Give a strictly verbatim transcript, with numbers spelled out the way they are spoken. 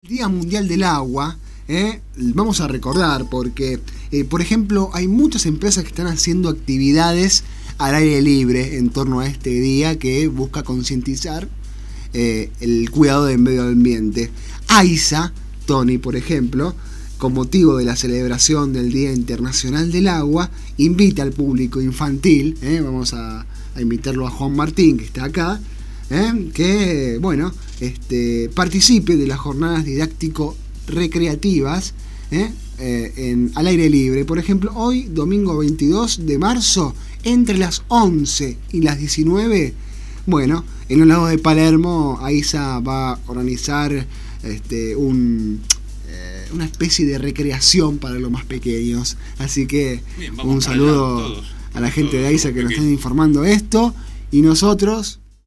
Día Mundial del Agua, ¿eh? Vamos a recordar porque, eh, por ejemplo, hay muchas empresas que están haciendo actividades al aire libre en torno a este día que busca concientizar eh, el cuidado del medio ambiente. AISA, Tony, por ejemplo, con motivo de la celebración del Día Internacional del Agua, invita al público infantil, ¿eh? vamos a, a invitarlo a Juan Martín, que está acá, ¿eh? que, bueno, este, participe de las jornadas didáctico-recreativas ¿eh? Eh, en, al aire libre. Por ejemplo, hoy, domingo veintidós de marzo, entre las once y las diecinueve, bueno, en los lagos de Palermo, AISA va a organizar este, un... una especie de recreación para los más pequeños. Así que bien, un saludo allá, todos, a la gente de AISA que nos están informando esto. Y nosotros